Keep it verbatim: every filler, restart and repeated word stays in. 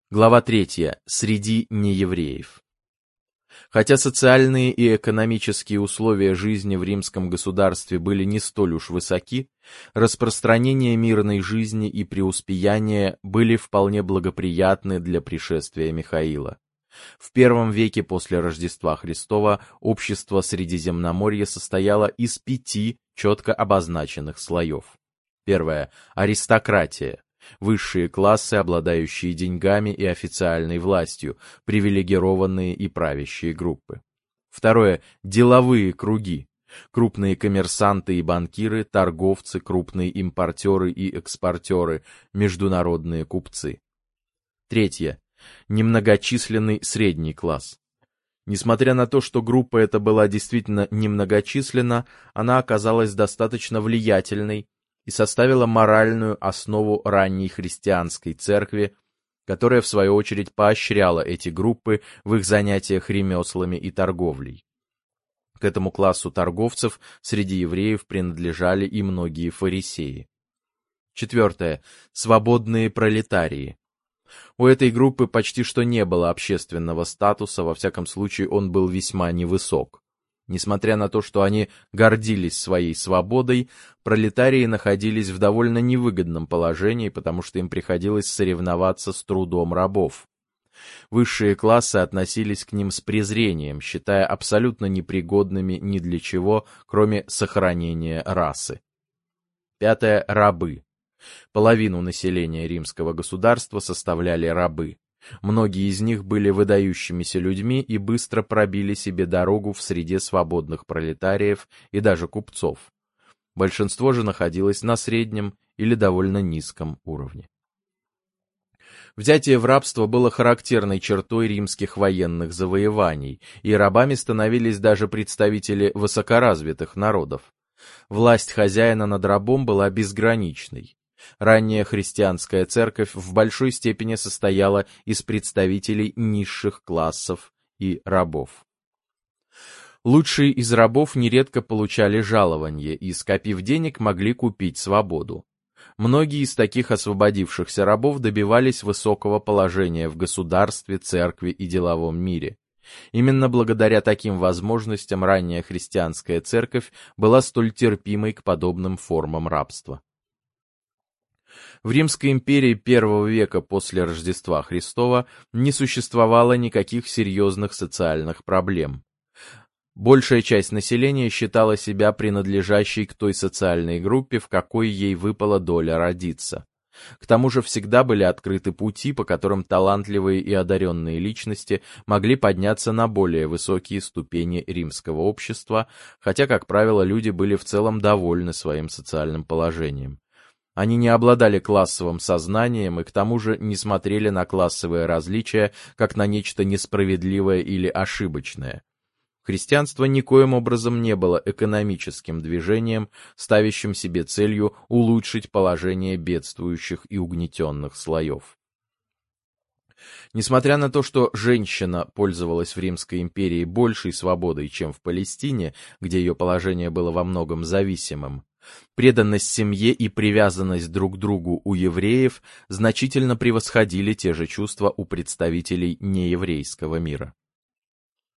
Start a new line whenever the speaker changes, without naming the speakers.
Глава третья. Среди неевреев. Хотя социальные и экономические условия жизни в римском государстве были не столь уж высоки, распространение мирной жизни и преуспеяние были вполне благоприятны для пришествия Михаила. В первом веке после Рождества Христова общество Средиземноморья состояло из пяти четко обозначенных слоев. Первое. Аристократия. Высшие классы, обладающие деньгами и официальной властью, привилегированные и правящие группы. Второе. Деловые круги. Крупные коммерсанты и банкиры, торговцы, крупные импортеры и экспортеры, международные купцы. Третье. Немногочисленный средний класс. Несмотря на то, что группа эта была действительно немногочисленна, она оказалась достаточно влиятельной и составила моральную основу ранней христианской церкви, которая в свою очередь поощряла эти группы в их занятиях ремеслами и торговлей. К этому классу торговцев среди евреев принадлежали и многие фарисеи. Четвертое. Свободные пролетарии. У этой группы почти что не было общественного статуса, во всяком случае он был весьма невысок. Несмотря на то, что они гордились своей свободой, пролетарии находились в довольно невыгодном положении, потому что им приходилось соревноваться с трудом рабов. Высшие классы относились к ним с презрением, считая абсолютно непригодными ни для чего, кроме сохранения расы. Пятое. Рабы. Половину населения римского государства составляли рабы. Многие из них были выдающимися людьми и быстро пробили себе дорогу в среде свободных пролетариев и даже купцов. Большинство же находилось на среднем или довольно низком уровне. Взятие в рабство было характерной чертой римских военных завоеваний, и рабами становились даже представители высокоразвитых народов. Власть хозяина над рабом была безграничной. Ранняя христианская церковь в большой степени состояла из представителей низших классов и рабов. Лучшие из рабов нередко получали жалование и, скопив денег, могли купить свободу. Многие из таких освободившихся рабов добивались высокого положения в государстве, церкви и деловом мире. Именно благодаря таким возможностям ранняя христианская церковь была столь терпимой к подобным формам рабства. В Римской империи первого века после Рождества Христова не существовало никаких серьезных социальных проблем. Большая часть населения считала себя принадлежащей к той социальной группе, в какой ей выпала доля родиться. К тому же всегда были открыты пути, по которым талантливые и одаренные личности могли подняться на более высокие ступени римского общества, хотя, как правило, люди были в целом довольны своим социальным положением. Они не обладали классовым сознанием и к тому же не смотрели на классовые различия как на нечто несправедливое или ошибочное. Христианство никоим образом не было экономическим движением, ставящим себе целью улучшить положение бедствующих и угнетенных слоев. Несмотря на то, что женщина пользовалась в Римской империи большей свободой, чем в Палестине, где ее положение было во многом зависимым, преданность семье и привязанность друг к другу у евреев значительно превосходили те же чувства у представителей нееврейского мира.